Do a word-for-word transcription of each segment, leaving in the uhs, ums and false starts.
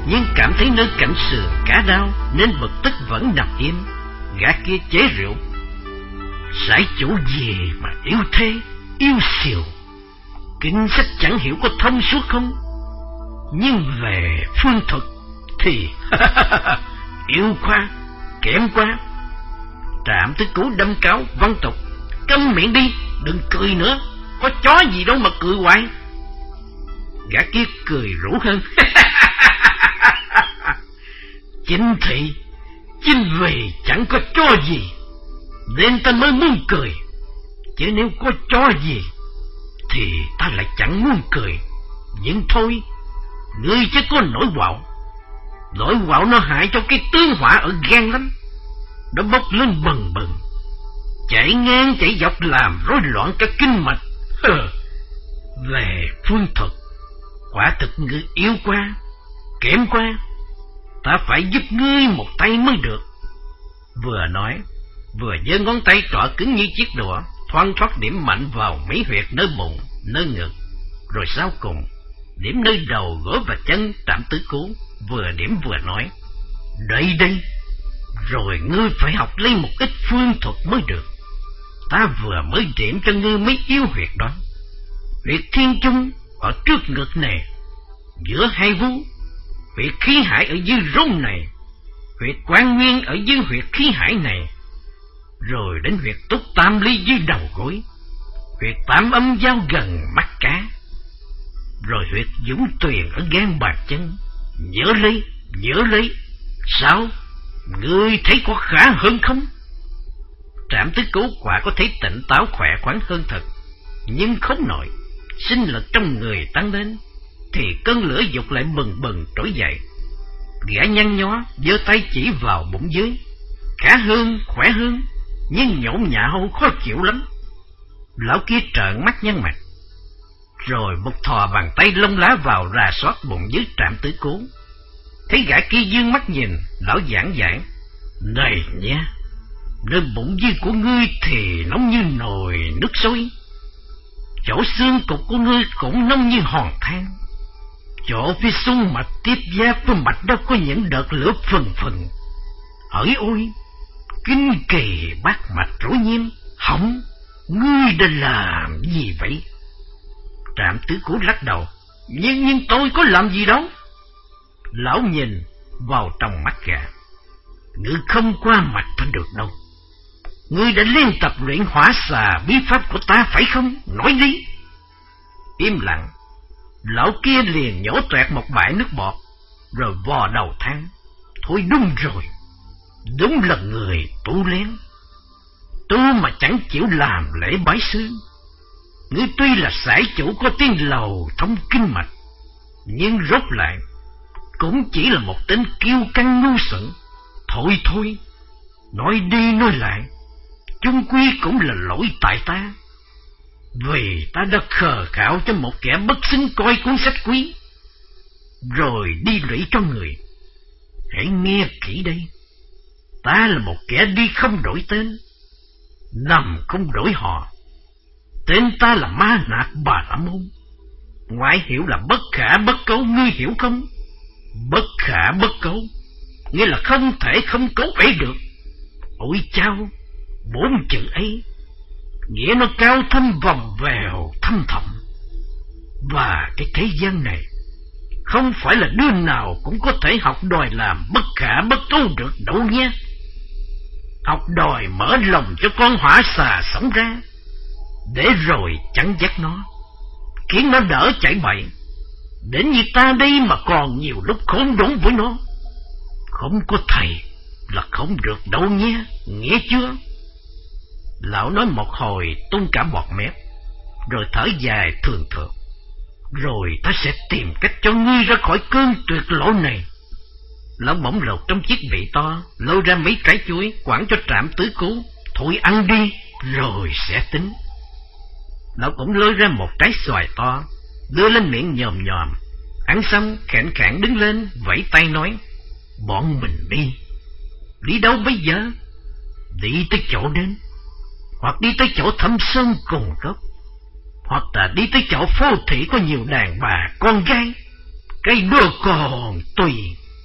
nhưng cảm thấy nơi cạnh sườn cả đau nên bực tức vẫn nằm im. Gã kia chế rượu: "Sải chủ gì mà yêu thế, yêu xìu, kinh sách chẳng hiểu có thông suốt không? Nhưng về phương thuật thì yêu quá, kém quá." Trạm Tứ Cú đâm cáo văn tục: "Câm miệng đi, đừng cười nữa, có chó gì đâu mà cười hoài." Gã kia cười rủ hơn: "Chính thị, chính vì chẳng có chó gì nên ta mới muốn cười, chứ nếu có chó gì thì ta lại chẳng muốn cười. Nhưng thôi, ngươi chứ có nỗi quạo. Nỗi quạo nó hại cho cái tướng hỏa ở gan lắm. Nó bốc lên bần bần, chạy ngang chạy dọc làm rối loạn cả kinh mạch. Về phương thuật, quả thực ngươi yếu quá, kém quá, ta phải giúp ngươi một tay mới được." Vừa nói, vừa giơ ngón tay trỏ cứng như chiếc đũa, thoăn thoắt điểm mạnh vào mấy huyệt nơi bụng, nơi ngực, rồi sau cùng điểm nơi đầu gối và chân Trạm Tứ Cú, vừa điểm vừa nói: "Đây đây, rồi ngươi phải học lấy một ít phương thuật mới được. Ta vừa mới điểm cho ngươi mấy yếu huyệt đó. Huyệt thiên trung ở trước ngực này, giữa hai vú, huyệt khí hải ở dưới rốn này, huyệt quan nguyên ở dưới huyệt khí hải này, rồi đến huyệt túc tam ly dưới đầu gối, huyệt tam âm giao gần mắt cá, rồi huyệt dũng tuyền ở gan bàn chân. Nhớ lấy, nhớ lấy. Sao? Ngươi thấy có khá hơn không?" Trạm Tứ Cú quả có thấy tỉnh táo khỏe khoắn hơn thật, nhưng không nổi. Sinh lực trong người tăng lên thì cơn lửa dục lại bừng bừng trỗi dậy. Gã nhăn nhó giơ tay chỉ vào bụng dưới: "Khá hơn, khỏe hơn, nhưng nhổn nhạo khó chịu lắm." Lão kia trợn mắt nhăn mặt, rồi một thò bàn tay lông lá vào rà soát bụng dưới Trạm Tứ Cú. Thấy gã kia dương mắt nhìn, lão giảng giải: "Này nha, nơi bụng dưới của ngươi thì nóng như nồi nước sôi, chỗ xương cục của ngươi cũng nóng như hòn than, chỗ phía xung mạch tiếp giáp với mạch đó có những đợt lửa phừng phừng. Hỡi ôi, kinh kỳ bát mạch rối nhiễm, hỏng, ngươi đã làm gì vậy?" Trạm Tứ Cú lắc đầu: Nhưng nhưng tôi có làm gì đâu." Lão nhìn vào trong mắt gã: "Ngươi không qua mạch ta được đâu. Ngươi đã liên tập luyện hỏa xà bí pháp của ta phải không? Nói đi." Im lặng. Lão kia liền nhổ toẹt một bãi nước bọt, rồi vò đầu than: "Thôi đúng rồi, đúng là người tu lén, tu mà chẳng chịu làm lễ bái sư. Ngươi tuy là sải chủ có tiếng lầu thông kinh mạch, nhưng rốt lại cũng chỉ là một tên kiêu căng ngu xuẩn. Thôi thôi, nói đi nói lại, chung quy cũng là lỗi tại ta, vì ta đã khờ khạo cho một kẻ bất xứng coi cuốn sách quý, rồi đi lụy cho người. Hãy nghe kỹ đây, ta là một kẻ đi không đổi tên, nằm không đổi họ. Tên ta là Ma Nạc Bà La Môn, ngoại hiệu là bất khả bất cấu, ngươi hiểu không? Bất khả bất cấu nghĩa là không thể không cấu ấy được. Ôi chao, bốn chữ ấy nghĩa nó cao thâm vòng vèo thâm thẳm, và cái thế gian này không phải là đứa nào cũng có thể học đòi làm bất khả bất cấu được đâu nhé. Học đòi mở lòng cho con hỏa xà sống ra, để rồi chắn dắt nó, khiến nó đỡ chạy bậy. Đến như ta đây mà còn nhiều lúc khốn đốn với nó. Không có thầy là không được đâu nhé, nghe chưa?" Lão nói một hồi tung cả bọt mép, rồi thở dài thường thường: "Rồi ta sẽ tìm cách cho ngươi ra khỏi cơn tuyệt lộ này." Lão bỗng lột trong chiếc bị to, lôi ra mấy trái chuối, quẳng cho Trạm Tứ Cú: "Thôi ăn đi, rồi sẽ tính." Lão cũng lôi ra một trái xoài to, đưa lên miệng nhòm nhòm. Ăn xong khẽn khẽn đứng lên, vẫy tay nói: "Bọn mình đi." "Đi đâu bây giờ?" "Đi tới chỗ đến, hoặc đi tới chỗ thâm sơn cùng cốc, hoặc là đi tới chỗ phố thị có nhiều đàn bà con gái. cái đó còn tùy.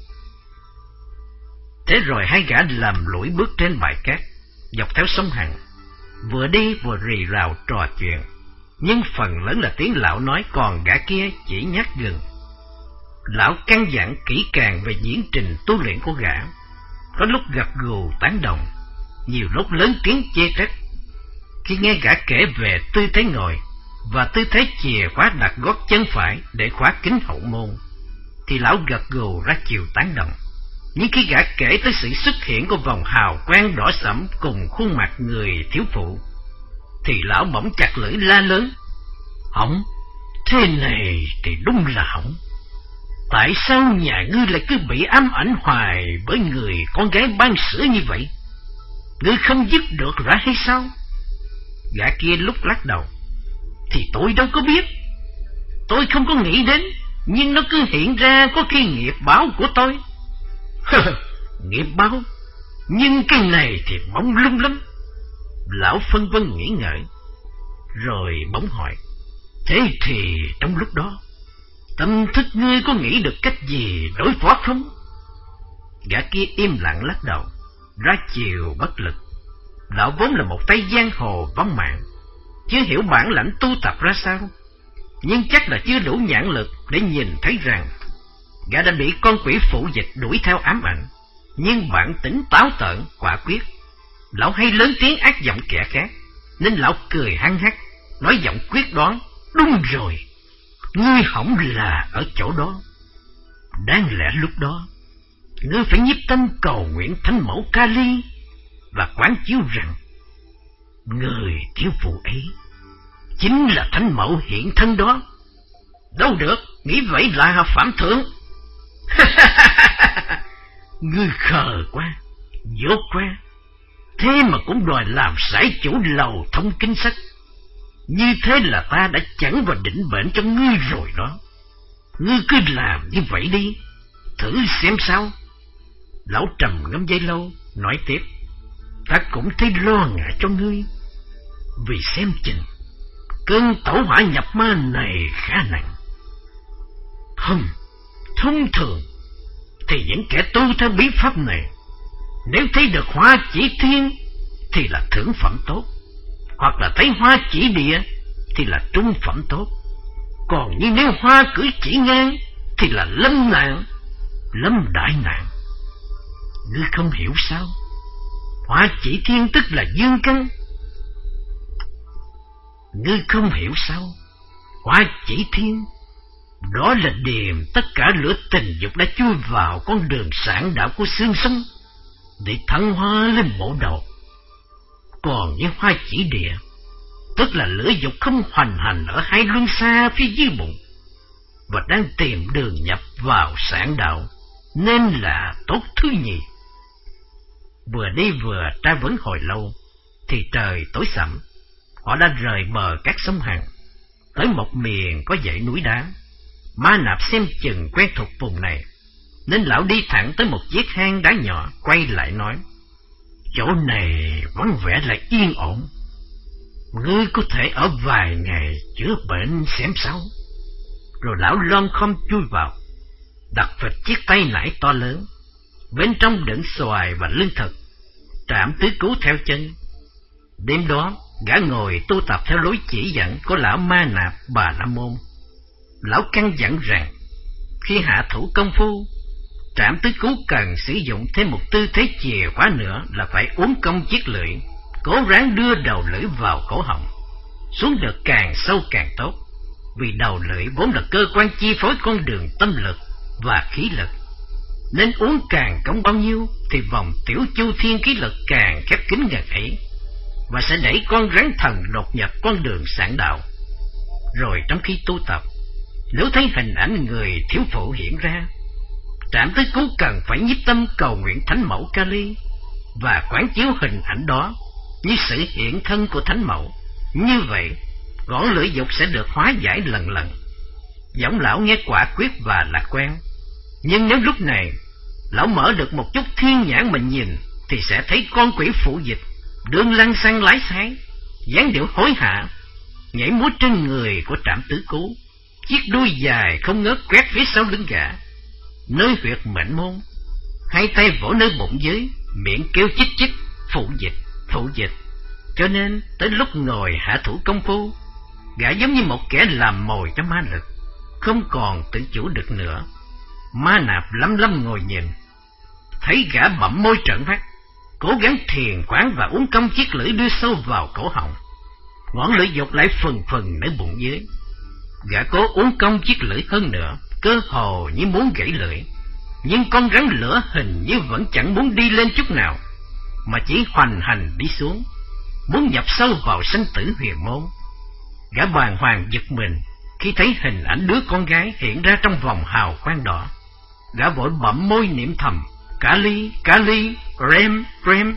Thế rồi hai gã làm lũi bước trên bãi cát, dọc theo sông Hằng, vừa đi vừa rì rào trò chuyện, nhưng phần lớn là tiếng lão nói, còn gã kia chỉ nhắc gừng. Lão căn dặn kỹ càng về diễn trình tu luyện của gã, có lúc gật gù tán đồng, nhiều lúc lớn tiếng chê trách. Khi nghe gã kể về tư thế ngồi và tư thế chìa khóa đặt gót chân phải để khóa kính hậu môn, thì lão gật gù ra chiều tán đồng. Nhưng khi gã kể tới sự xuất hiện của vòng hào quang đỏ sẫm cùng khuôn mặt người thiếu phụ, thì lão bỗng chặt lưỡi la lớn: "Hỏng, thế này thì đúng là hỏng. Tại sao nhà ngươi lại cứ bị ám ảnh hoài bởi người con gái ban sữa như vậy? Ngươi không dứt được ra hay sao?" Gã kia lúc lắc đầu: "Thì tôi đâu có biết. Tôi không có nghĩ đến, nhưng nó cứ hiện ra có khi nghiệp báo của tôi." "Nghiệp báo? Nhưng cái này thì mỏng lung lắm." Lão phân vân nghĩ ngợi, rồi bỗng hỏi: "Thế thì trong lúc đó, tâm thức ngươi có nghĩ được cách gì đối phó không?" Gã kia im lặng lắc đầu, ra chiều bất lực. Lão vốn là một tay giang hồ vong mạng, chưa hiểu bản lãnh tu tập ra sao, nhưng chắc là chưa đủ nhãn lực để nhìn thấy rằng gã đã bị con quỷ phụ dịch đuổi theo ám ảnh. Nhưng bản tính táo tợn quả quyết, lão hay lớn tiếng ác giọng kẻ khác, nên lão cười hăng hắc, nói giọng quyết đoán: "Đúng rồi, ngươi hỏng là ở chỗ đó. Đáng lẽ lúc đó ngươi phải nhiếp tâm cầu nguyện thánh mẫu Kali và quán chiếu rằng người thiếu phụ ấy chính là thánh mẫu hiện thân đó." "Đâu được, nghĩ vậy là phạm thượng." "Ngươi khờ quá, dốt quá, thế mà cũng đòi làm sải chủ lầu thông kinh sách. Như thế là ta đã chẩn và định bệnh cho ngươi rồi đó. Ngươi cứ làm như vậy đi, thử xem sao." Lão trầm ngâm giây lâu, nói tiếp: "Ta cũng thấy lo ngại cho ngươi, vì xem chừng cơn tẩu hỏa nhập ma này khá nặng. Không, thông thường thì những kẻ tu theo bí pháp này, nếu thấy được hoa chỉ thiên thì là thượng phẩm tốt, hoặc là thấy hoa chỉ địa thì là trung phẩm tốt. Còn như nếu hoa cử chỉ ngang thì là lâm nạn, lâm đại nạn. Ngươi không hiểu sao? Hoa chỉ thiên tức là dương căn. Ngươi không hiểu sao? Hoa chỉ thiên, đó là điềm tất cả lửa tình dục đã chui vào con đường sản đạo của xương sống để thăng hoa lên bộ đầu. Còn như hoa chỉ địa, tức là lửa dục không hoành hành ở hai luân xa phía dưới bụng và đang tìm đường nhập vào sản đạo, nên là tốt thứ nhì." Vừa đi vừa tra vấn hồi lâu thì trời tối sẫm. Họ đã rời bờ các sông Hằng, tới một miền có dãy núi đá. Ma Nạp xem chừng quen thuộc vùng này, nên lão đi thẳng tới một chiếc hang đá nhỏ, quay lại nói: "Chỗ này vắng vẻ lại yên ổn, ngươi có thể ở vài ngày chữa bệnh xem sao." Rồi lão lom khom chui vào, đặt phịch chiếc tay nải to lớn, bên trong đựng xoài và lương thực, trảm tứ cứu theo chân. Đêm đó, gã ngồi tu tập theo lối chỉ dẫn của lão Ma Nạp Bà La Môn. Lão căn dặn rằng khi hạ thủ công phu, trảm tứ cứu cần sử dụng thêm một tư thế chìa khóa nữa là phải uốn cong chiếc lưỡi, cố ráng đưa đầu lưỡi vào cổ họng, xuống được càng sâu càng tốt, vì đầu lưỡi vốn là cơ quan chi phối con đường tâm lực và khí lực, nên uốn càng cống bao nhiêu thì vòng tiểu chu thiên khí lực càng khép kín ngần ấy, và sẽ đẩy con rắn thần đột nhập con đường sản đạo. Rồi trong khi tu tập, nếu thấy hình ảnh người thiếu phụ hiện ra, trảm tứ cứu cần phải nhiếp tâm cầu nguyện thánh mẫu Kali và quán chiếu hình ảnh đó như sự hiện thân của thánh mẫu. Như vậy, ngọn lửa dục sẽ được hóa giải lần lần. Giọng lão nghe quả quyết và lạc quan, nhưng nếu lúc này lão mở được một chút thiên nhãn mà nhìn, thì sẽ thấy con quỷ phụ dịch đương lăng xăng lái xái, dáng điệu hối hả, nhảy múa trên người của trảm tứ cứu, chiếc đuôi dài không ngớt quét phía sau lưng gã, nơi huyệt mệnh môn, hai tay vỗ nơi bụng dưới, miệng kêu chích chích, phụ dịch, phụ dịch. Cho nên tới lúc ngồi hạ thủ công phu, gã giống như một kẻ làm mồi cho ma lực, không còn tự chủ được nữa. Ma Nạp lăm lăm ngồi nhìn, thấy gã bậm môi trợn mắt, cố gắng thiền quán và uốn cong chiếc lưỡi đưa sâu vào cổ họng. Ngọn lưỡi dục lại phần phần nơi bụng dưới. Gã cố uốn cong chiếc lưỡi hơn nữa, cơ hồ như muốn gãy lưỡi, nhưng con rắn lửa hình như vẫn chẳng muốn đi lên chút nào, mà chỉ hoành hành đi xuống, muốn nhập sâu vào sanh tử huyền môn. Gã bàng hoàng giật mình khi thấy hình ảnh đứa con gái hiện ra trong vòng hào quang đỏ. Gã vội bậm môi niệm thầm Kali, Kali, Rem, Rem,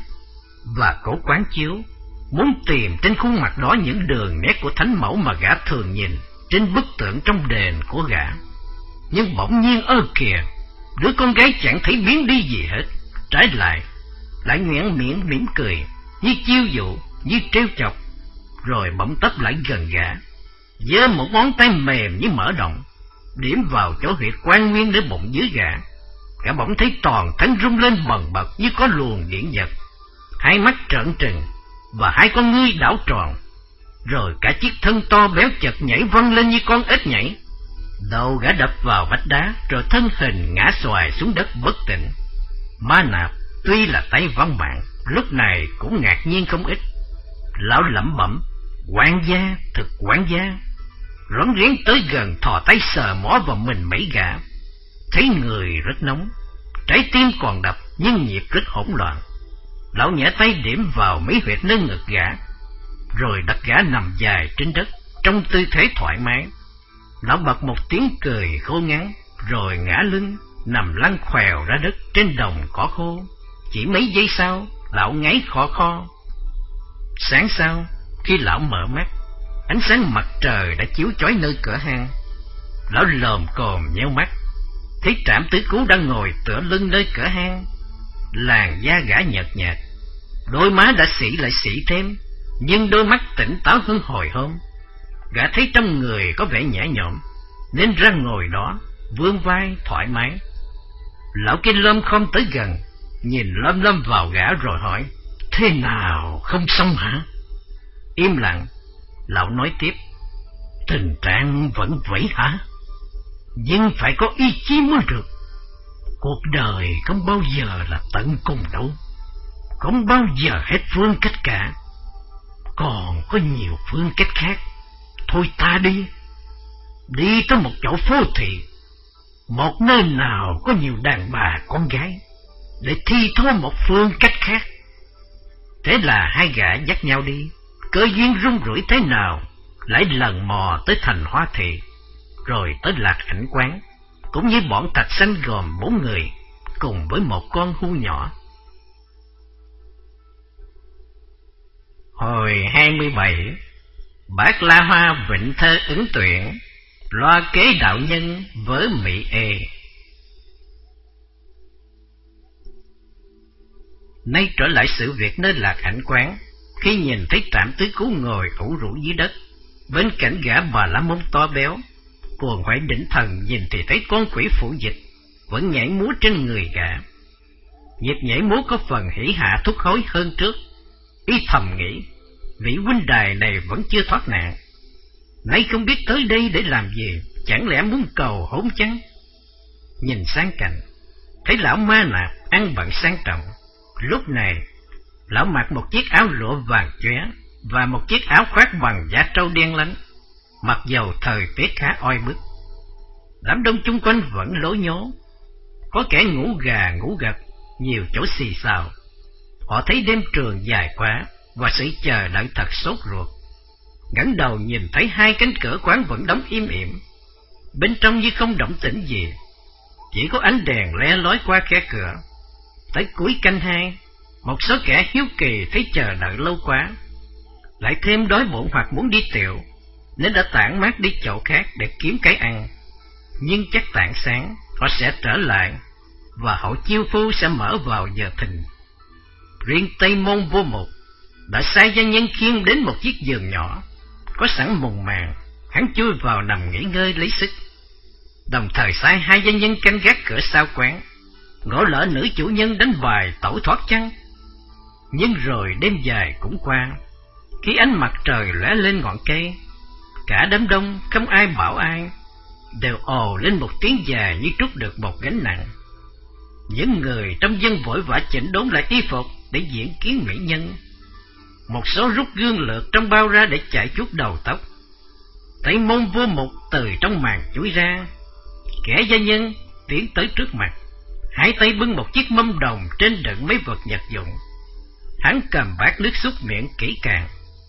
và cố quán chiếu, muốn tìm trên khuôn mặt đó những đường nét của thánh mẫu mà gã thường nhìn trên bức tượng trong đền của gã. Nhưng bỗng nhiên ơ kìa, đứa con gái chẳng thấy biến đi gì hết, trái lại lại nhoẻn miệng mỉm cười, như chiêu dụ, như trêu chọc, rồi bỗng tấp lại gần gã, giơ một ngón tay mềm như mở động, điểm vào chỗ huyệt quan nguyên để bụng dưới gã. Gã bỗng thấy toàn thân rung lên bần bật như có luồng điện giật, hai mắt trợn trừng và hai con ngươi đảo tròn, rồi cả chiếc thân to béo chật nhảy văng lên như con ếch nhảy. Đầu gã đập vào vách đá, rồi thân hình ngã xoài xuống đất bất tỉnh. Ma Nạp tuy là tay vong mạng, lúc này cũng ngạc nhiên không ít. Lão lẩm bẩm, quản gia, thực quản gia, rón rén tới gần thò tay sờ mó vào mình mấy gã. Thấy người rất nóng, trái tim còn đập nhưng nhịp rất hỗn loạn. Lão nhẹ tay điểm vào mấy huyệt nơi ngực gã, rồi đặt gã nằm dài trên đất trong tư thế thoải mái. Lão bật một tiếng cười khô ngắn, rồi ngã lưng nằm lăn khèo ra đất trên đồng cỏ khô. Chỉ mấy giây sau, lão ngáy khò kho. Sáng sau, khi lão mở mắt, ánh sáng mặt trời đã chiếu chói nơi cửa hang. Lão lồm cồm nheo mắt, thấy Trảm Tứ Cứu đang ngồi tựa lưng nơi cửa hang. Làn da gã nhợt nhạt, đôi má đã xỉ lại xỉ thêm, nhưng đôi mắt tỉnh táo hơn hồi hôm. Gã thấy trong người có vẻ nhẹ nhõm, nên ra ngồi đó, vươn vai thoải mái. Lão kia lom khom tới gần, nhìn lom lom vào gã rồi hỏi, thế nào, không xong hả? Im lặng, lão nói tiếp, tình trạng vẫn vậy hả? Nhưng phải có ý chí mới được. Cuộc đời không bao giờ là tận cùng đâu, không bao giờ hết phương cách cả. Còn có nhiều phương cách khác. Thôi ta đi, đi tới một chỗ phố thị, một nơi nào có nhiều đàn bà con gái, để thi thố một phương cách khác. Thế là hai gã dắt nhau đi, cơ duyên rung rủi thế nào, lại lần mò tới thành Hoa Thị, rồi tới Lạc Ảnh Quán, cũng như bọn Thạch Xanh gồm bốn người, cùng với một con hươu nhỏ. Hồi hai mươi bảy, Bác La Hoa Vịnh Thơ ứng tuyển, loa kế đạo nhân với Mỹ Ê. Nay trở lại sự việc nơi Lạc Ảnh Quán, khi nhìn thấy Trảm Tứ Cứu ngồi ủ rũ dưới đất, bên cạnh gã Bà La Môn to béo, Cuồng Hoại Định Thần nhìn thì thấy con quỷ Phủ Dịch vẫn nhảy múa trên người gã. Nhịp nhảy múa có phần hỉ hạ thúc hối hơn trước, ý thầm nghĩ, vị huynh đài này vẫn chưa thoát nạn, nay không biết tới đây để làm gì, chẳng lẽ muốn cầu hôn chăng? Nhìn sang cạnh, thấy lão Ma Nạp ăn bận sang trọng. Lúc này, lão mặc một chiếc áo lụa vàng chóe và một chiếc áo khoác bằng da trâu đen lánh, mặc dầu thời tiết khá oi bức. Đám đông chung quanh vẫn lố nhố, có kẻ ngủ gà ngủ gật, nhiều chỗ xì xào. Họ thấy đêm trường dài quá và sự chờ đợi thật sốt ruột. Ngẩng đầu nhìn thấy hai cánh cửa quán vẫn đóng im ỉm, bên trong như không động tĩnh gì, chỉ có ánh đèn le lói qua khe cửa. Tới cuối canh hai, một số kẻ hiếu kỳ thấy chờ đợi lâu quá, lại thêm đói bụng hoặc muốn đi tiệu, nên đã tản mát đi chỗ khác để kiếm cái ăn. Nhưng chắc tảng sáng họ sẽ trở lại, và hậu chiêu phu sẽ mở vào giờ thìn. Riêng Tây Môn Vô Mục đã sai gia nhân khiêng đến một chiếc giường nhỏ, có sẵn mùng màn, hắn chui vào nằm nghỉ ngơi lấy sức, đồng thời sai hai gia nhân canh gác cửa sau quán, ngỏ lỡ nữ chủ nhân đánh bài tẩu thoát chăng. Nhưng rồi đêm dài cũng qua, khi ánh mặt trời lóe lên ngọn cây, cả đám đông không ai bảo ai, đều ồ lên một tiếng dài như trút được một gánh nặng. Những người trong dân vội vã chỉnh đốn lại y phục để diễn kiến mỹ nhân. Một số rút gương lược trong bao ra để chải chuốt đầu tóc. Thấy môn vua mục từ trong màn chuỗi ra, kẻ gia nhân tiến tới trước mặt, hai tay bưng một chiếc mâm đồng trên đựng mấy vật vật dụng. Hắn cầm bát nước súc miệng kỹ càng,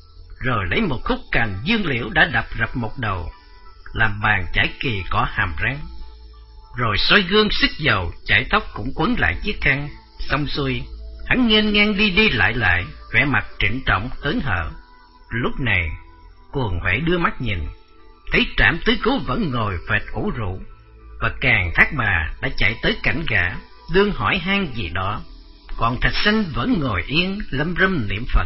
rồi lấy một khúc cành dương liễu đã đập rập một đầu, làm bàn chải kỳ cỏ hàm răng. Rồi soi gương sức dầu chải tóc cũng quấn lại chiếc khăn. Xong xuôi, hắn nghênh ngang đi đi lại lại, vẻ mặt trịnh trọng hớn hở. Lúc này Cuồng Huệ đưa mắt nhìn, thấy Trảm Tứ Cố vẫn ngồi phệt ủ rượu, và Càn Thác Bà đã chạy tới cảnh gã, đương hỏi han gì đó, còn Thạch Sanh vẫn ngồi yên lâm râm niệm Phật.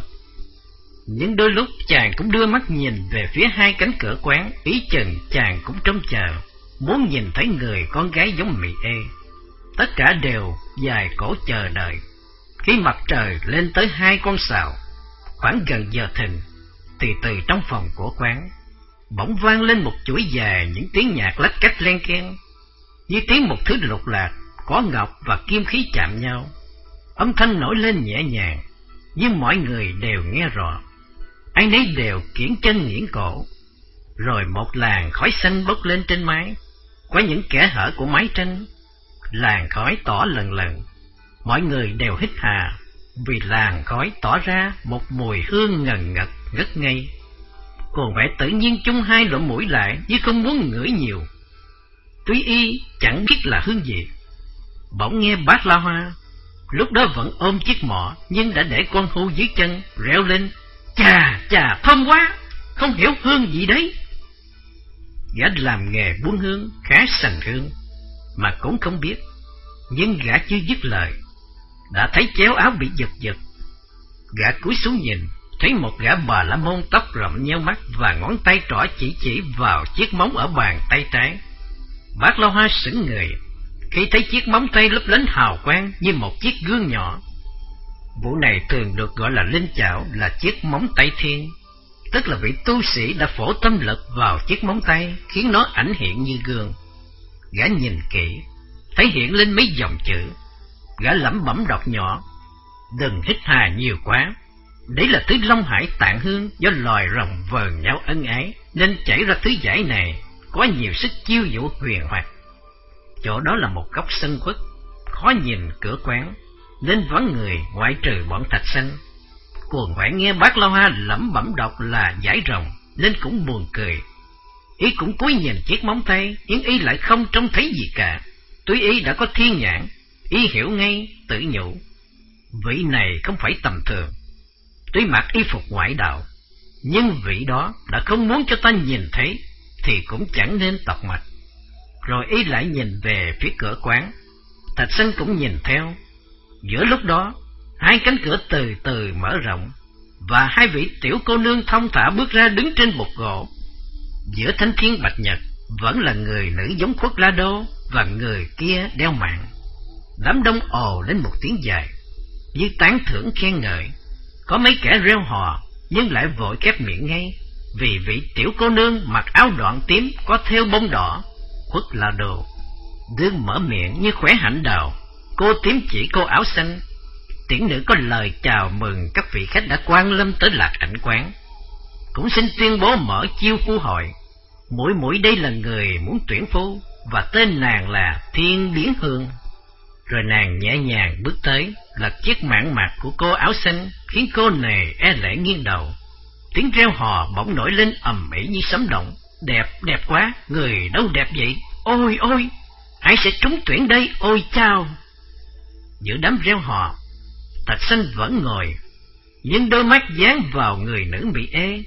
Nhưng đôi lúc chàng cũng đưa mắt nhìn về phía hai cánh cửa quán, ý chừng chàng cũng trông chờ, muốn nhìn thấy người con gái giống Mỹ Ê. Tất cả đều dài cổ chờ đợi. Khi mặt trời lên tới hai con sào, khoảng gần giờ thìn, thì từ trong phòng của quán bỗng vang lên một chuỗi dài những tiếng nhạc lách cách len keng, như tiếng một thứ lục lạc có ngọc và kim khí chạm nhau. Âm thanh nổi lên nhẹ nhàng, nhưng mọi người đều nghe rõ. Ai nấy đều kiễng chân nghiễng cổ. Rồi một làn khói xanh bốc lên trên mái, qua những kẽ hở của mái tranh. Làn khói tỏ lần lần, mọi người đều hít hà, vì làn khói tỏ ra một mùi hương ngần ngật ngất ngây. Cuồng Huệ tự nhiên chung hai lỗ mũi lại, như không muốn ngửi nhiều. Túy y chẳng biết là hương gì. Bỗng nghe Bát La Hoa, lúc đó vẫn ôm chiếc mọ, nhưng đã để con hưu dưới chân, reo lên: Chà, chà, thơm quá, không hiểu hương gì đấy. Gã làm nghề buôn hương, khá sành hương, mà cũng không biết. Nhưng gã chưa dứt lời, đã thấy chéo áo bị giật giật. Gã cúi xuống nhìn, thấy một gã Bà La Môn tóc rậm nheo mắt và ngón tay trỏ chỉ chỉ vào chiếc móng ở bàn tay trái. Bát La Hoa sững người khi thấy chiếc móng tay lấp lánh hào quang như một chiếc gương nhỏ. Vụ này thường được gọi là linh chảo, là chiếc móng tay thiên, tức là vị tu sĩ đã phổ tâm lực vào chiếc móng tay, khiến nó ảnh hiện như gương. Gã nhìn kỹ, thấy hiện lên mấy dòng chữ. Gã lẩm bẩm đọc nhỏ: Đừng hít hà nhiều quá. Đấy là thứ Long Hải Tạng Hương do loài rồng vờn nhau ân ái, nên chảy ra thứ giải này có nhiều sức chiêu dụ huyền hoặc. Chỗ đó là một góc sân khuất, khó nhìn cửa quán, nên vắng người ngoại trừ bọn Thạch Sanh. Cuồng Huệ nghe Bát La Hoa lẩm bẩm đọc là giải rồng, nên cũng buồn cười. Y cũng cúi nhìn chiếc móng tay, nhưng y lại không trông thấy gì cả. Tuy y đã có thiên nhãn, y hiểu ngay, tự nhủ: Vị này không phải tầm thường. Tuy mặc y phục ngoại đạo, nhưng vị đó đã không muốn cho ta nhìn thấy, thì cũng chẳng nên tọc mạch. Rồi y lại nhìn về phía cửa quán. Thạch Sanh cũng nhìn theo. Giữa lúc đó, hai cánh cửa từ từ mở rộng, và hai vị tiểu cô nương thong thả bước ra đứng trên bục gỗ. Giữa thánh thiên bạch nhật vẫn là người nữ giống Khuất La Đô, và người kia đeo mạng. Đám đông ồ lên một tiếng dài, như tán thưởng khen ngợi. Có mấy kẻ reo hò, nhưng lại vội khép miệng ngay, vì vị tiểu cô nương mặc áo đoạn tím có thêu bông đỏ, Khuất La Đô, đương mở miệng như khỏe hạnh đào. Cô tím chỉ cô áo xanh. Tiễn nữ có lời chào mừng các vị khách đã quan lâm tới Lạc Ảnh quán. Cũng xin tuyên bố mở chiêu phu hội. Mũi mũi đây là người muốn tuyển phu, và tên nàng là Thiên Biến Hương. Rồi nàng nhẹ nhàng bước tới, lật chiếc mảng mặt của cô áo xanh, khiến cô này e lệ nghiêng đầu. Tiếng reo hò bỗng nổi lên ầm ĩ như sấm động. Đẹp, đẹp quá, người đâu đẹp vậy? Ôi ôi, ai sẽ trúng tuyển đây, ôi chao! Giữa đám reo hò, Thạch Sanh vẫn ngồi, nhưng đôi mắt dán vào người nữ bị ê.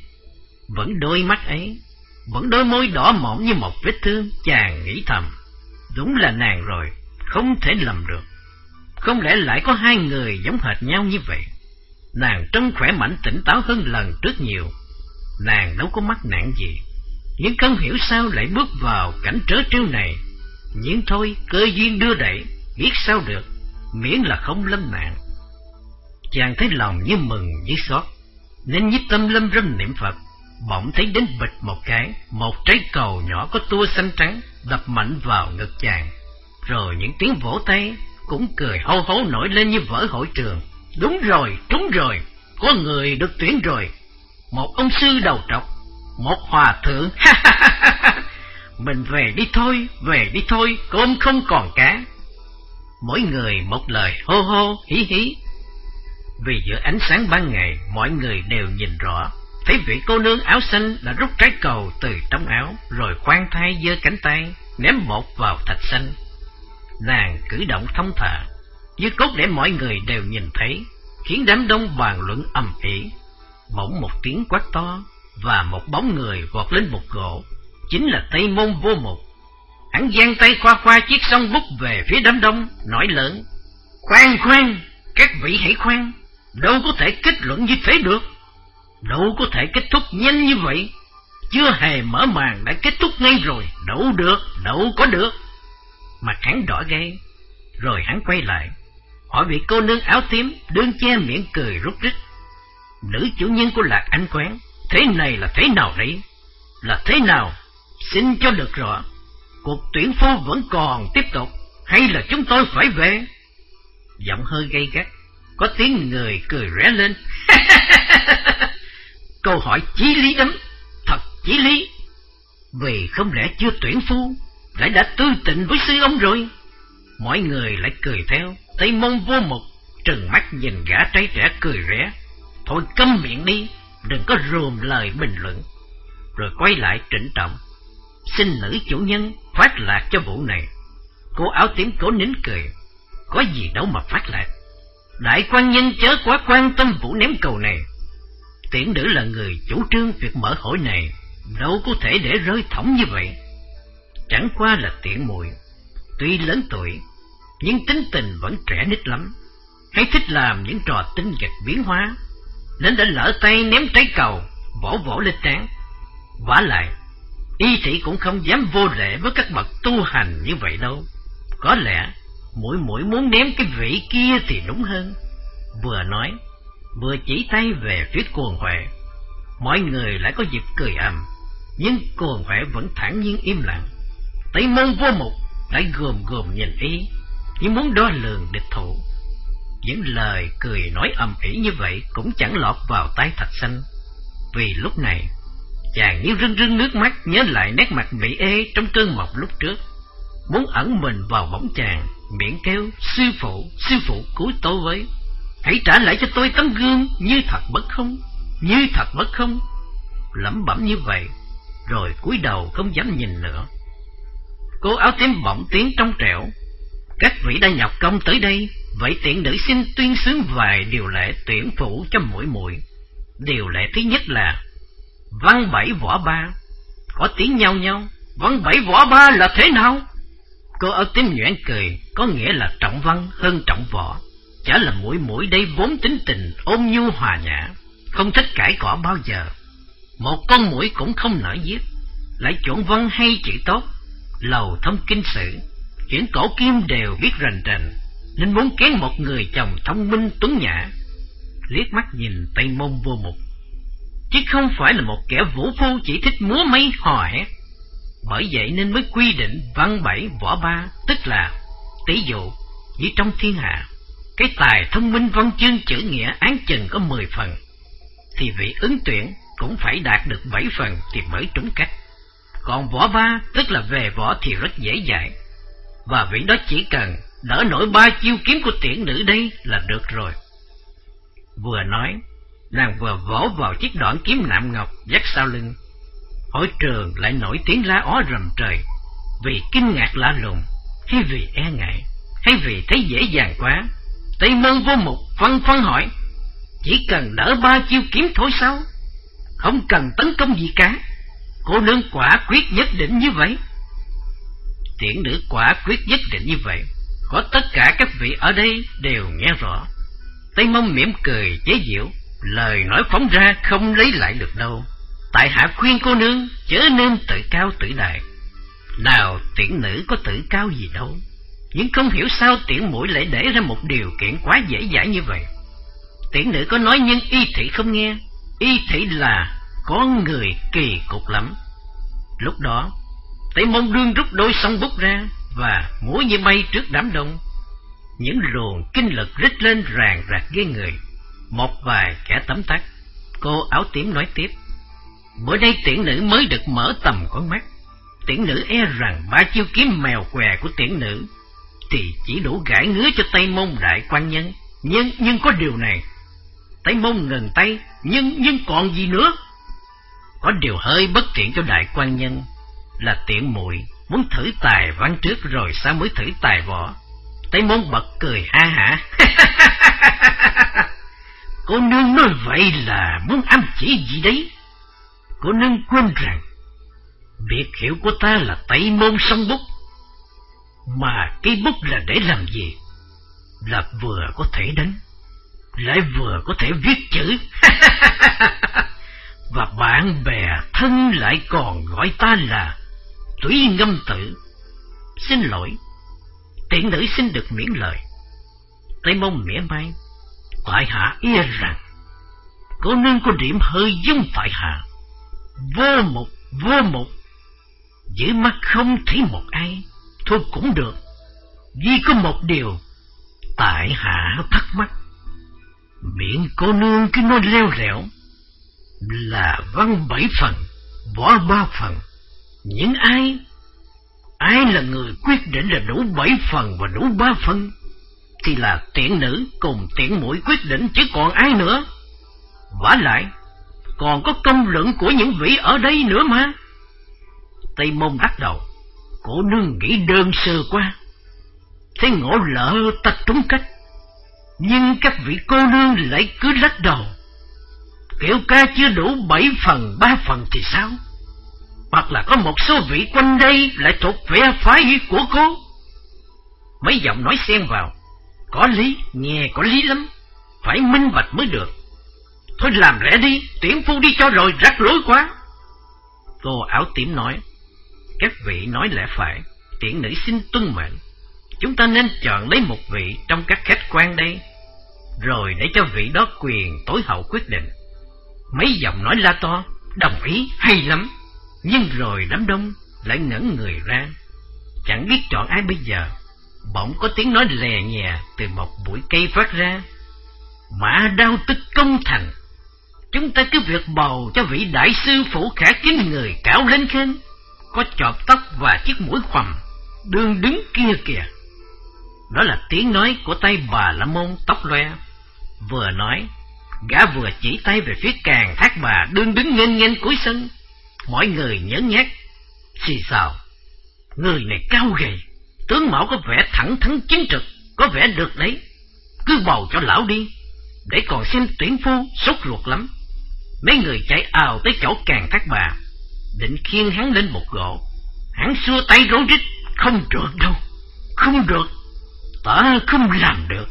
Vẫn đôi mắt ấy, vẫn đôi môi đỏ mọng như một vết thương. Chàng nghĩ thầm: Đúng là nàng rồi, không thể lầm được. Không lẽ lại có hai người giống hệt nhau như vậy? Nàng trông khỏe mạnh tỉnh táo hơn lần trước nhiều. Nàng đâu có mắc nạn gì, nhưng không hiểu sao lại bước vào cảnh trớ trêu này. Nhưng thôi, cơ duyên đưa đẩy, biết sao được, miễn là không lâm nạn. Chàng thấy lòng như mừng như xót, nên nhiếp tâm lâm râm niệm Phật. Bỗng thấy đến bịch một cái, một trái cầu nhỏ có tua xanh trắng đập mạnh vào ngực chàng. Rồi những tiếng vỗ tay cũng cười hô hố nổi lên như vỡ hội trường. Đúng rồi, trúng rồi, có người được tuyển rồi. Một ông sư đầu trọc, một hòa thượng. Mình về đi thôi, về đi thôi, cơm không còn cá. Mỗi người một lời hô hô hí hí. Vì giữa ánh sáng ban ngày, mọi người đều nhìn rõ, thấy vị cô nương áo xanh đã rút trái cầu từ trong áo, rồi khoan thai giơ cánh tay ném một vào thạch xanh. Nàng cử động thông thả, như cốt để mọi người đều nhìn thấy, khiến đám đông bàn luận ầm ĩ. Bỗng một tiếng quát to, và một bóng người vọt lên bục gỗ, chính là Tây Môn Vô Mục. Hắn giang tay khoa khoa chiếc song bút về phía đám đông, nói lớn: Khoan khoan, các vị hãy khoan, đâu có thể kết luận như thế được, đâu có thể kết thúc nhanh như vậy, chưa hề mở màn đã kết thúc ngay rồi, đâu được, đâu có được. Mặt hắn đỏ gay, rồi hắn quay lại, hỏi vị cô nương áo tím đương che miệng cười rút rít: Nữ chủ nhân của Lạc Anh Quán, thế này là thế nào đấy? Là thế nào? Xin cho được rõ, cuộc tuyển phu vẫn còn tiếp tục, hay là chúng tôi phải về? Giọng hơi gay gắt, có tiếng người cười ré lên. Câu hỏi chí lý lắm, thật chí lý. Vì không lẽ chưa tuyển phu, lại đã tư tình với sư ông rồi? Mọi người lại cười theo. Tây Môn Vô Mục trừng mắt nhìn gã trai trẻ cười ré: Thôi câm miệng đi, đừng có rùm lời bình luận. Rồi quay lại trịnh trọng: Xin nữ chủ nhân phát lạc cho vụ này. Cô áo tím cố nín cười: Có gì đâu mà phát lạc, đại quan nhân chớ quá quan tâm vụ ném cầu này. Tiễn nữ là người chủ trương việc mở hội này, đâu có thể để rơi thõng như vậy. Chẳng qua là tiện muội, tuy lớn tuổi nhưng tính tình vẫn trẻ nít lắm, hay thích làm những trò tinh nghịch biến hóa, nên đã lỡ tay ném trái cầu, vỗ vỗ lên trán. Vả lại, y thị cũng không dám vô lễ với các bậc tu hành như vậy đâu. Có lẽ muội muội muốn ném cái vị kia thì đúng hơn. Vừa nói, vừa chỉ tay về phía Cuồng Huệ. Mọi người lại có dịp cười ầm, nhưng Cuồng Huệ vẫn thản nhiên im lặng. Tây Môn Vô Mục lại gườm gườm nhìn y, như muốn đo lường địch thủ. Những lời cười nói ầm ĩ như vậy cũng chẳng lọt vào tai Thạch Xanh, vì lúc này chàng như rưng rưng nước mắt nhớ lại nét mặt mỹ ê trong cơn mộng lúc trước, muốn ẩn mình vào bóng chàng, miệng kêu: Sư phụ, sư phụ cứu tôi với, hãy trả lại cho tôi tấm gương như thật bất không, như thật bất không. Lẩm bẩm như vậy, rồi cúi đầu không dám nhìn nữa. Cô áo tím bỗng tiếng trong trẻo: Các vị đã nhọc công tới đây, vậy tiện nữ xin tuyên xướng vài điều lệ tuyển phụ cho muội muội. Điều lệ thứ nhất là văn bảy võ ba. Có tiếng nhau nhau: Văn bảy võ ba là thế nào? Cô áo tím nhoẻn cười, có nghĩa là trọng văn hơn trọng võ. Chả là muội muội đây vốn tính tình ôn nhu hòa nhã, không thích cãi cọ bao giờ. Một con muỗi cũng không nỡ giết, lại chuẩn văn hay chữ tốt, lầu thông kinh sử, chuyện cổ kim đều biết rành rành, nên muốn kén một người chồng thông minh tuấn nhã. Liếc mắt nhìn Tây Môn Vô Mục, chứ không phải là một kẻ vũ phu chỉ thích múa mấy hò hét. Bởi vậy nên mới quy định văn bảy võ ba, tức là tỷ dụ như trong thiên hạ, cái tài thông minh văn chương chữ nghĩa án chừng có mười phần, thì vị ứng tuyển cũng phải đạt được bảy phần thì mới trúng cách. Còn võ ba tức là về võ thì rất dễ dãi, và vị đó chỉ cần đỡ nổi ba chiêu kiếm của tiễn nữ đây là được rồi. Vừa nói, nàng vừa vỗ vào chiếc đoạn kiếm nạm ngọc dắt sau lưng. Hội trường lại nổi tiếng la ó rầm trời, vì kinh ngạc lạ lùng, hay vì e ngại, hay vì thấy dễ dàng quá. Tây Môn Vô Mục phân phân hỏi: Chỉ cần đỡ ba chiêu kiếm thôi sao? Không cần tấn công gì cả? Cô nương quả quyết nhất định như vậy? Tiễn nữ quả quyết nhất định như vậy, có tất cả các vị ở đây đều nghe rõ. Tây Môn mỉm cười chế giễu: Lời nói phóng ra không lấy lại được đâu. tại hạ khuyên cô nương chớ nên tự cao tự đại. Nào tiện nữ có tự cao gì đâu, nhưng không hiểu sao tiện muội lại để ra một điều kiện quá dễ dãi như vậy. Tiện nữ có nói nhưng y thị không nghe. Y thị là có người kỳ cục lắm. Lúc đó Tây Môn Đương rút đôi song bút ra và múa như bay trước đám đông. Những luồng kinh lực rít lên ràng rạc ghê người. Một vài kẻ tấm tắc. Cô áo tím nói tiếp: bữa nay tiện nữ mới được mở tầm con mắt. Tiện nữ e rằng ba chiêu kiếm mèo què của tiện nữ thì chỉ đủ gãi ngứa cho Tây Môn đại quan nhân. Nhưng nhưng có điều này. Tây Môn ngừng tay. Nhưng nhưng còn gì nữa? Có điều hơi bất tiện cho đại quan nhân là tiện muội muốn thử tài văn trước rồi sao mới thử tài võ. Tây Môn bật cười ha hả. Cô nương nói vậy là muốn ám chỉ gì đấy? Cô nương quên rằng biệt hiệu của ta là Tây Môn song bút, mà cây bút là để làm gì? Là vừa có thể đánh, lại vừa có thể viết chữ. Và bạn bè thân lại còn gọi ta là Túy Ngâm Tử. Xin lỗi, tiện nữ xin được miễn lời. Tây Môn mỉa mai: tại hạ e rằng cô nương có điểm hơi giống tại hạ. Vô mục, vô mục, giữ mắt không thấy một ai. Thôi cũng được, vì có một điều tại hạ thắc mắc. Miệng cô nương cứ nói leo lẻo là văn bảy phần, võ ba phần. Những ai Ai là người quyết định là đủ bảy phần và đủ ba phần? Thì là tiện nữ cùng tiện muội quyết định chứ còn ai nữa. Vả lại còn có công luận của những vị ở đây nữa mà. Tây Môn lắc đầu: cô nương nghĩ đơn sơ quá. Thế ngộ lỡ ta trúng cách, nhưng các vị cô nương lại cứ lắc đầu. Kiểu ca chưa đủ bảy phần ba phần thì sao? Hoặc là có một số vị quanh đây lại thuộc phe phái của cô. Mấy giọng nói xen vào: có lý, nghe có lý lắm, phải minh bạch mới được. Thôi làm lẽ đi, tiễn phu đi cho rồi, rắc rối quá. Cô áo tím nói: các vị nói lẽ phải, tiện nữ xin tuân mệnh. Chúng ta nên chọn lấy một vị trong các khách quan đây, rồi để cho vị đó quyền tối hậu quyết định. Mấy giọng nói la to: đồng ý, hay lắm. Nhưng rồi đám đông lại ngẩn người ra, chẳng biết chọn ai bây giờ. Bỗng có tiếng nói lè nhè từ một bụi cây phát ra: mã đao tức công thành, chúng ta cứ việc bầu cho vị đại sư phụ khả kính người cao lên khen, có chọp tóc và chiếc mũi khoằm đương đứng kia kìa. Đó là tiếng nói của tay Bà La Môn tóc loe. Vừa nói, gã vừa chỉ tay về phía Càn Thác Bà đương đứng nghênh nghênh cuối sân. Mọi người nhớ nhát: xì xào, người này cao gầy, tướng mạo có vẻ thẳng thắn chính trực, có vẻ được đấy. Cứ bầu cho lão đi, để còn xem tuyển phu sốt ruột lắm. Mấy người chạy ào tới chỗ Càn Thác Bà, định khiêng hắn lên một gỗ. Hắn xua tay rối rít: không được đâu, không được, ta không làm được.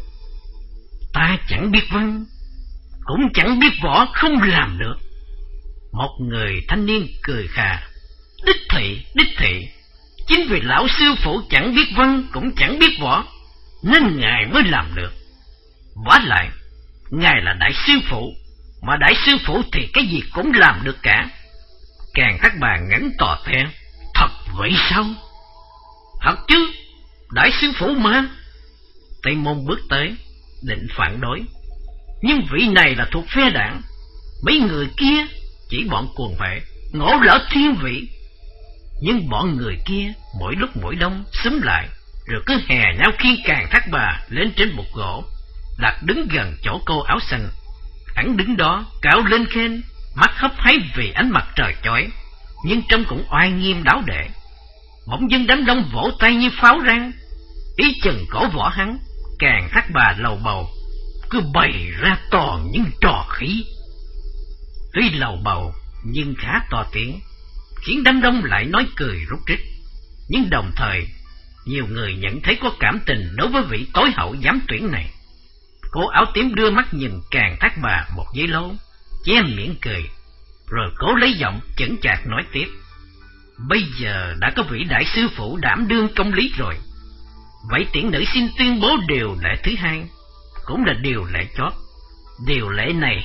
Ta chẳng biết văn, cũng chẳng biết võ, không làm được. Một người thanh niên cười khà: đích thị, đích thị, chính vì lão sư phụ chẳng biết văn cũng chẳng biết võ, nên ngài mới làm được. Vả lại, ngài là đại sư phụ, mà đại sư phụ thì cái gì cũng làm được cả. Càn Thác Bà ngẩng tò te: thật vậy sao? Thật chứ, đại sư phụ mà. Tây Môn bước tới, định phản đối, nhưng vị này là thuộc phe đảng, mấy người kia chỉ bọn cuồng vệ, ngộ lỡ thiên vị. Nhưng bọn người kia mỗi lúc mỗi đông xúm lại, rồi cứ hè nhau khiêng Càn Thác Bà lên trên một gỗ, đặt đứng gần chỗ cô áo xanh. Hắn đứng đó cao lên khen, mắt hấp háy vì ánh mặt trời chói, nhưng trông cũng oai nghiêm đáo đệ. Bỗng dưng đám đông vỗ tay như pháo rang, ý chừng cổ võ hắn. Càn Thác Bà lầu bầu, cứ bày ra toàn những trò khí. Tuy lầu bầu nhưng khá to tiếng, khiến đám đông lại nói cười rúc rích. Nhưng đồng thời nhiều người nhận thấy có cảm tình đối với vị tối hậu giám tuyển này. Cô áo tím đưa mắt nhìn Càn Thác Bà một giây lâu, che miệng cười: rồi cố lấy giọng chững chạc nói tiếp. Bây giờ đã có vị đại sư phụ đảm đương công lý rồi. Vậy tiễn nữ xin tuyên bố điều lệ thứ hai, cũng là điều lệ chót. Điều lệ này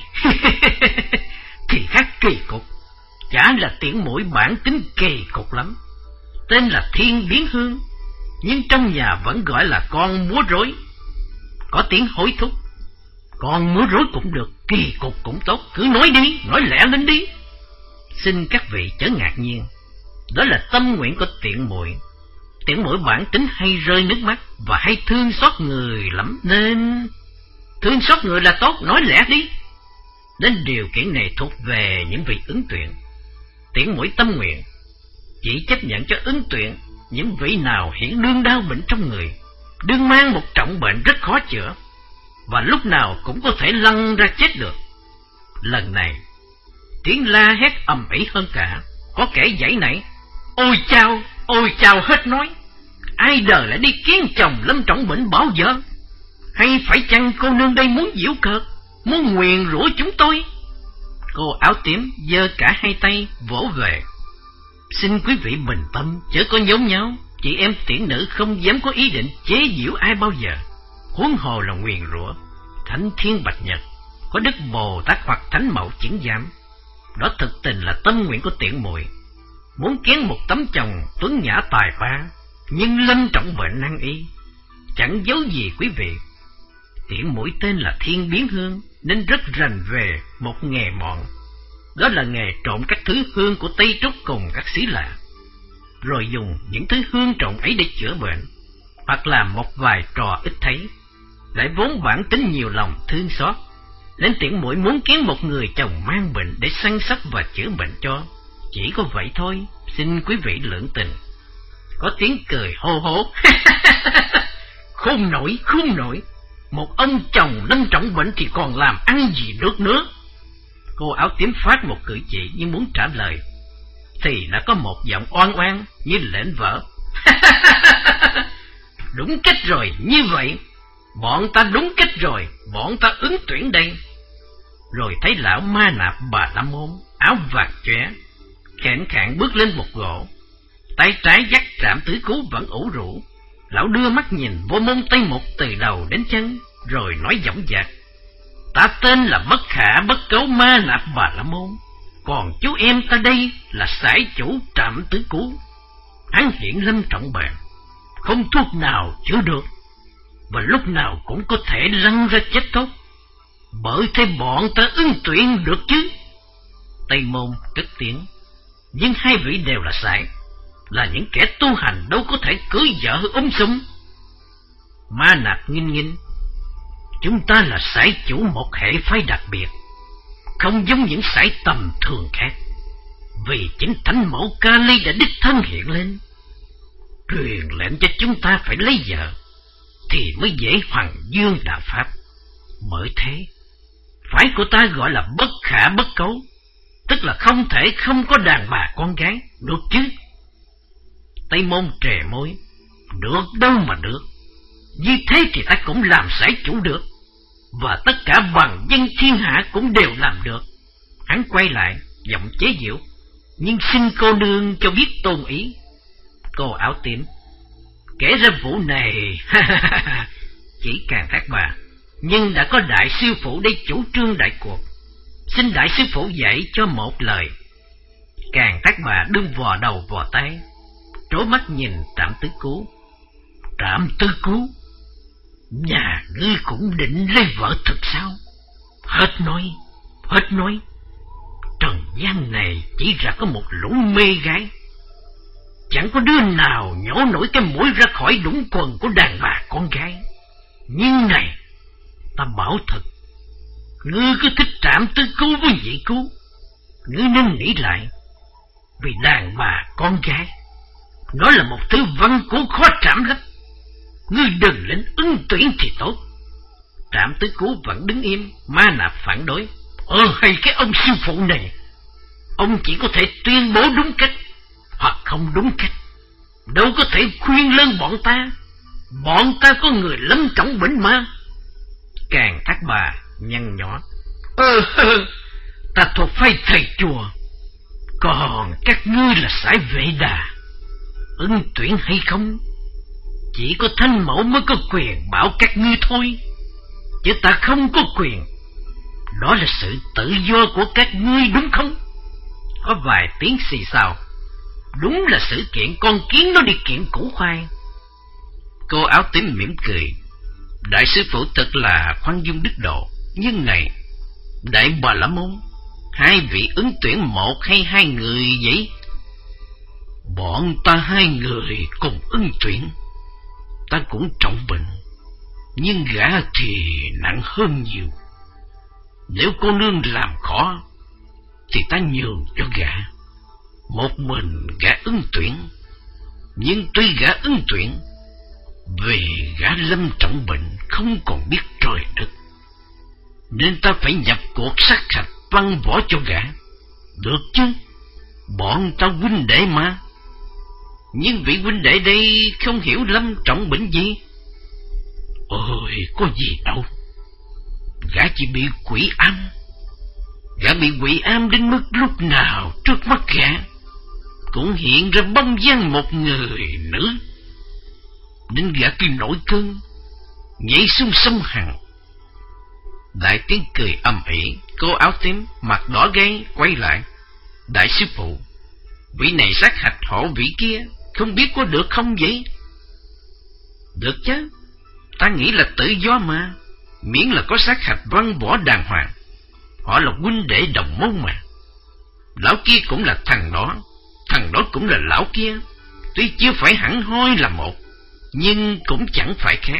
thì khác kỳ cục, chả là tiễn mũi bản tính kỳ cục lắm. Tên là Thiên Biến Hương, nhưng trong nhà vẫn gọi là con múa rối. Có tiếng hối thúc. Con múa rối cũng được, kỳ cục cũng tốt, cứ nói đi, nói lẹ lên đi. Xin các vị chớ ngạc nhiên, đó là tâm nguyện của tiện muội. Tiện muội bản tính hay rơi nước mắt và hay thương xót người lắm, nên thương xót người là tốt, nói lẹ đi. Đến điều kiện này thuộc về những vị ứng tuyển. Tiện muội tâm nguyện chỉ chấp nhận cho ứng tuyển những vị nào hiện đương đau bệnh trong người, đương mang một trọng bệnh rất khó chữa, và lúc nào cũng có thể lăn ra chết được. Lần này tiếng la hét ầm ĩ hơn cả, có kẻ giãy nảy. Ôi chao, ôi chao hết nói. Ai đời lại đi kiến chồng lâm trọng bệnh bỏ vợ? Hay phải chăng cô nương đây muốn giễu cợt, muốn nguyền rủa chúng tôi? Cô áo tím giơ cả hai tay vỗ về. Xin quý vị bình tâm, chớ có nhốn nháo. Chị em tiễn nữ không dám có ý định chế giễu ai bao giờ, huống hồ là nguyền rủa. Thánh Thiên Bạch Nhật, có Đức Bồ Tát hoặc Thánh Mẫu chứng giám, đó thực tình là tâm nguyện của tiện muội. Muốn kén một tấm chồng tuấn nhã tài ba, nhưng lâm trọng bệnh nan y, chẳng giấu gì quý vị. Tiện muội tên là Thiên Biến Hương, nên rất rành về một nghề mọn, đó là nghề trộn các thứ hương của Tây Trúc cùng các xứ lạ, rồi dùng những thứ hương trộn ấy để chữa bệnh, hoặc làm một vài trò ít thấy. Lại vốn bản tính nhiều lòng thương xót, nên tiện muội muốn kiếm một người chồng mang bệnh để săn sóc và chữa bệnh cho. Chỉ có vậy thôi, xin quý vị lượng tình. Có tiếng cười hô hố. Không nổi, không nổi. Một ông chồng lâm trọng bệnh thì còn làm ăn gì được nữa. Cô áo tím phát một cử chỉ như muốn trả lời, thì đã có một giọng oan oan như lệnh vợ. Đúng cách rồi, như vậy bọn ta đúng cách rồi, bọn ta ứng tuyển đây. Rồi thấy lão Ma Nạp Bà La Môn, áo vàng chóe, khẽn khạng bước lên một gỗ, tay trái dắt Trạm Tứ Cứu vẫn ủ rũ. Lão đưa mắt nhìn vô môn Tây Một từ đầu đến chân, rồi nói dõng dạc. Ta tên là Bất Khả Bất Cấu Ma Nạp Bà La Môn, còn chú em ta đây là sải chủ Trạm Tứ Cứu. Hắn hiện lâm trọng bệnh, không thuốc nào chữa được, và lúc nào cũng có thể lăn ra chết tốt. Bởi thế bọn ta ứng tuyển được chứ. Tây Môn cất tiếng. Nhưng hai vị đều là sải, là những kẻ tu hành, đâu có thể cưới vợ ôm sum. Ma Nạp nghinh nghinh. Chúng ta là sải chủ một hệ phái đặc biệt, không giống những sải tầm thường khác, vì chính Thánh Mẫu Kali đã đích thân hiện lên, truyền lệnh cho chúng ta phải lấy vợ, thì mới dễ hoằng dương đạo pháp. Bởi thế, phái của ta gọi là Bất Khả Bất Cấu, tức là không thể không có đàn bà con gái, được chứ? Tây Môn trề môi. Được đâu mà được. Như thế thì ta cũng làm sải chủ được, và tất cả bằng dân thiên hạ cũng đều làm được. Hắn quay lại, giọng chế giễu. Nhưng xin cô nương cho biết tôn ý. Cô áo tím. Kể ra vụ này chỉ càng thác bà, nhưng đã có đại sư phụ đây chủ trương đại cuộc. Xin đại sư phụ dạy cho một lời. Càng thác bà đương vò đầu vò tay, trố mắt nhìn Trạm Tứ Cứu. Trạm Tứ Cứu, nhà ngươi cũng định lấy vợ thật sao? Hết nói, hết nói. Trần gian này chỉ ra có một lũng mê gái, chẳng có đứa nào nhổ nổi cái mũi ra khỏi đũng quần của đàn bà con gái. Nhưng này, ta bảo thật, ngươi cứ thích Trạm Tứ Cứu với Nhị Cứu, ngươi nên nghĩ lại. Vì đàn bà con gái, nó là một thứ văn cú khó trảm lắm. Ngươi đừng lên ứng tuyển thì tốt. Trạm Tứ Cứu vẫn đứng im. Ma Nạp phản đối. Ờ hay cái ông sư phụ này, ông chỉ có thể tuyên bố đúng cách hoặc không đúng cách, đâu có thể khuyên lơn bọn ta. Bọn ta có người lâm trọng bệnh mà. Càng thác bà nhăn nhỏ. Ờ ta thuộc phái thầy chùa, Còn các ngươi là sải Vệ Đà, ứng tuyển hay không, chỉ có Thanh Mẫu mới có quyền bảo các ngươi thôi, chứ ta không có quyền. Đó là sự tự do của các ngươi đúng không? Có vài tiếng xì xào. Đúng là sự kiện con kiến nó đi kiện củ khoai. Cô áo tím mỉm cười. Đại sư phụ thật là khoan dung đức độ. Nhưng này, Đại Bà La Môn, hai vị ứng tuyển một hay hai người vậy? Bọn ta hai người cùng ứng tuyển. Ta cũng trọng bệnh, nhưng gã thì nặng hơn nhiều. Nếu cô nương làm khó thì ta nhường cho gã. Một mình gã ứng tuyển, nhưng tuy gã ứng tuyển, vì gã lâm trọng bệnh không còn biết trời đất, nên ta phải nhập cuộc sát hạch văn võ cho gã. Được chứ? Bọn ta huynh đệ mà. Nhưng vị huynh đệ đây không hiểu lâm trọng bệnh gì. Ôi, có gì đâu. Gã chỉ bị quỷ ám. Gã bị quỷ ám đến mức lúc nào trước mắt gã cũng hiện ra bóng dáng một người nữ, nên gã cứ nổi cơn nhảy xuống sông Hằng. Đại tiếng cười ầm ĩ. Cô áo tím mặt đỏ gay quay lại. Đại sư phụ, vị này sát hạch hộ vị kia, không biết có được không vậy? Được chứ, ta nghĩ là tự do mà, miễn là có sát hạch văn võ đàng hoàng. Họ là huynh đệ đồng môn mà. Lão kia cũng là thằng đó, thằng đó cũng là lão kia. Tuy chưa phải hẳn hoi là một, nhưng cũng chẳng phải khác.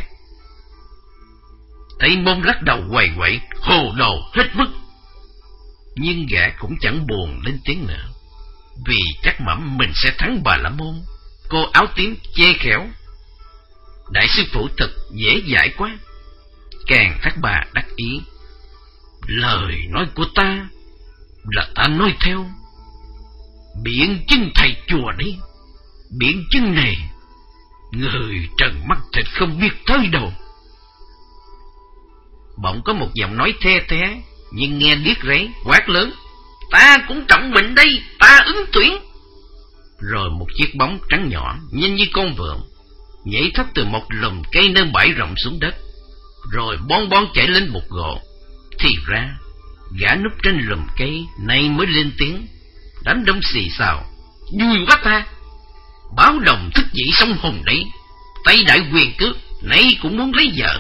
Tây Môn lắc đầu quầy quậy, hồ đồ hết mức. Nhưng gã cũng chẳng buồn lên tiếng nữa, vì chắc mẩm mình sẽ thắng Bà La Môn. Cô áo tím chê khéo. Đại sư phụ thật dễ dãi quá. Càng Thác Bà đắc ý. Lời nói của ta là ta nói theo. Biện chứng thầy chùa đi. Biện chứng này người trần mắt thịt không biết tới đâu. Bỗng có một giọng nói the thé, nhưng nghe điếc rấy, quát lớn: Ta cũng trọng bệnh đây, ta ứng tuyển. Rồi một chiếc bóng trắng nhỏ nhanh như con vượn nhảy thoát từ một lùm cây nơi bãi rộng xuống đất, rồi bon bon chạy lên bục gỗ. Thì ra gã núp trên lùm cây này mới lên tiếng. Đám đông xì xào: Vui quá ta! Báo đồng thức dậy sông hùng đấy, Tây đại quyền cước nay cũng muốn lấy vợ.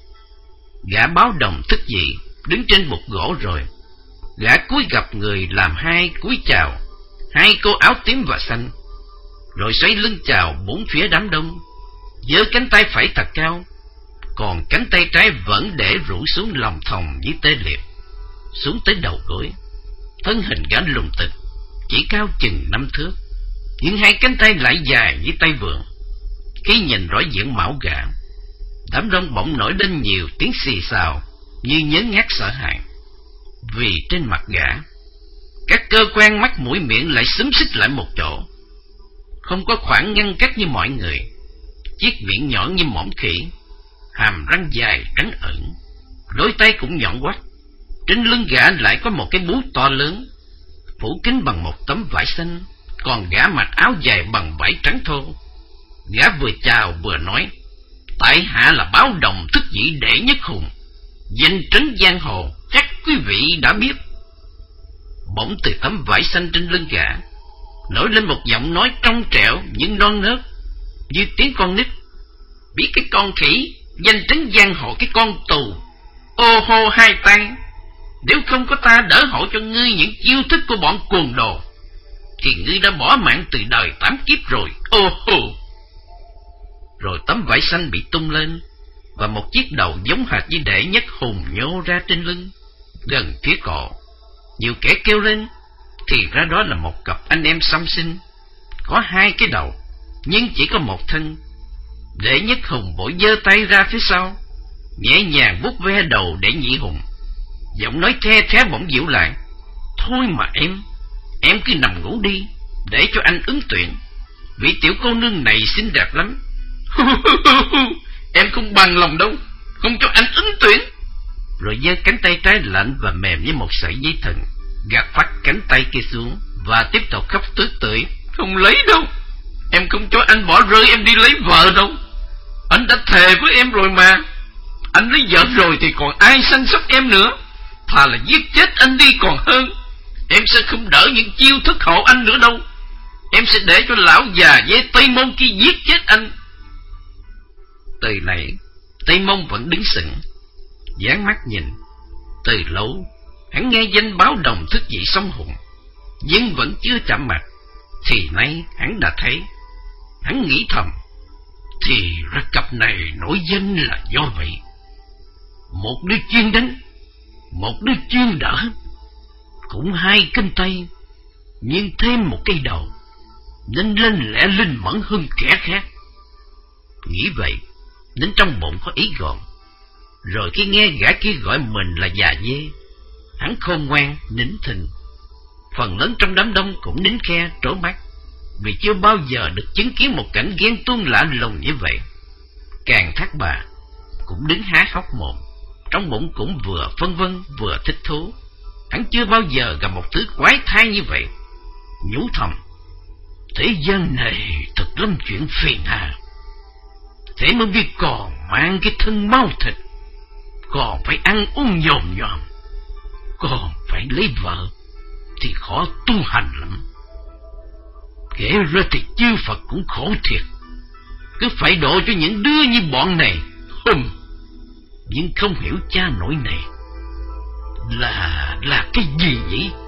Gã báo đồng thức dậy đứng trên bục gỗ rồi. Gã cúi gặp người làm hai cúi chào hai cô áo tím và xanh, rồi xoay lưng chào bốn phía đám đông, giơ cánh tay phải thật cao, còn cánh tay trái vẫn để rủ xuống lòng thòng với tê liệt, xuống tới đầu gối. Thân hình gã lùng tịch, chỉ cao chừng năm thước, nhưng hai cánh tay lại dài như tay vượn. Khi nhìn rõ diện mạo gã, đám đông bỗng nổi lên nhiều tiếng xì xào như nhớ nhát sợ hãi. Vì trên mặt gã, các cơ quan mắt mũi miệng lại xúm xít lại một chỗ, không có khoảng ngăn cách như mọi người. Chiếc miệng nhọn như mõm khỉ, hàm răng dài trắng ẩn, đôi tay cũng nhọn quắt. Trên lưng gã lại có một cái bú to lớn, phủ kín bằng một tấm vải xanh, còn gã mặc áo dài bằng vải trắng thô. Gã vừa chào vừa nói: Tại hạ là báo đồng thức dĩ đệ nhất hùng, danh trấn giang hồ, chắc quý vị đã biết. Bỗng từ tấm vải xanh trên lưng gã nổi lên một giọng nói trong trẻo nhưng non nớt, như tiếng con nít: Biết cái con khỉ, danh trấn giang hồ cái con tù, ô hô hai tay, nếu không có ta đỡ hộ cho ngươi những chiêu thức của bọn cuồng đồ, thì ngươi đã bỏ mạng từ đời tám kiếp rồi, ô hô. Rồi tấm vải xanh bị tung lên, và một chiếc đầu giống hệt với đệ nhất hùng nhô ra trên lưng, gần phía cổ. Nhiều kẻ kêu lên, thì ra đó là một cặp anh em song sinh, có hai cái đầu, nhưng chỉ có một thân. Đệ nhất hùng vội giơ tay ra phía sau, nhẹ nhàng vuốt ve đầu đệ nhị hùng. Giọng nói the thé bỗng dịu lại: Thôi mà em, em cứ nằm ngủ đi, để cho anh ứng tuyển. Vị tiểu cô nương này xinh đẹp lắm. Em không bằng lòng đâu, không cho anh ứng tuyển. Rồi giơ cánh tay trái lạnh và mềm như một sợi dây thừng, gạt phát cánh tay kia xuống, và tiếp tục khóc tứ tưởi. Không lấy đâu, em không cho anh bỏ rơi em đi lấy vợ đâu. Anh đã thề với em rồi mà. Anh lấy vợ rồi thì còn ai săn sóc em nữa. Thà là giết chết anh đi còn hơn. Em sẽ không đỡ những chiêu thức hộ anh nữa đâu. Em sẽ để cho lão già dê Tây Môn kia giết chết anh. Từ nãy Tây Môn vẫn đứng sững, dán mắt nhìn. Từ lâu hắn nghe danh báo đồng thức dậy sông hùng, nhưng vẫn chưa chạm mặt. Thì nay hắn đã thấy. Hắn nghĩ thầm, thì ra cặp này nổi danh là do vậy. Một đứa chuyên đánh, một đứa chuyên đỡ, cũng hai cánh tay, nhưng thêm một cây đầu, nên lên lẽ linh mẫn hơn kẻ khác. Nghĩ vậy nên trong bụng có ý gọn. Rồi khi nghe gã kia gọi mình là già dê, hắn khôn ngoan nín thinh. Phần lớn trong đám đông cũng nín khe trố mắt, vì chưa bao giờ được chứng kiến một cảnh ghen tuông lạ lùng như vậy. Càng Thác Bà cũng đứng há hốc mồm, trong bụng cũng vừa phân vân vừa thích thú. Hắn chưa bao giờ gặp một thứ quái thai như vậy. Nhủ thầm, thế gian này thật lắm chuyện phiền hà. Thế mới biết còn mang cái thân máu thịt, còn phải ăn uống nhòm nhòm, còn phải lấy vợ, thì khó tu hành lắm. Kể ra thì chư Phật cũng khổ thiệt, cứ phải độ cho những đứa như bọn này. Hừm, nhưng không hiểu cha nổi này là là cái gì nhỉ?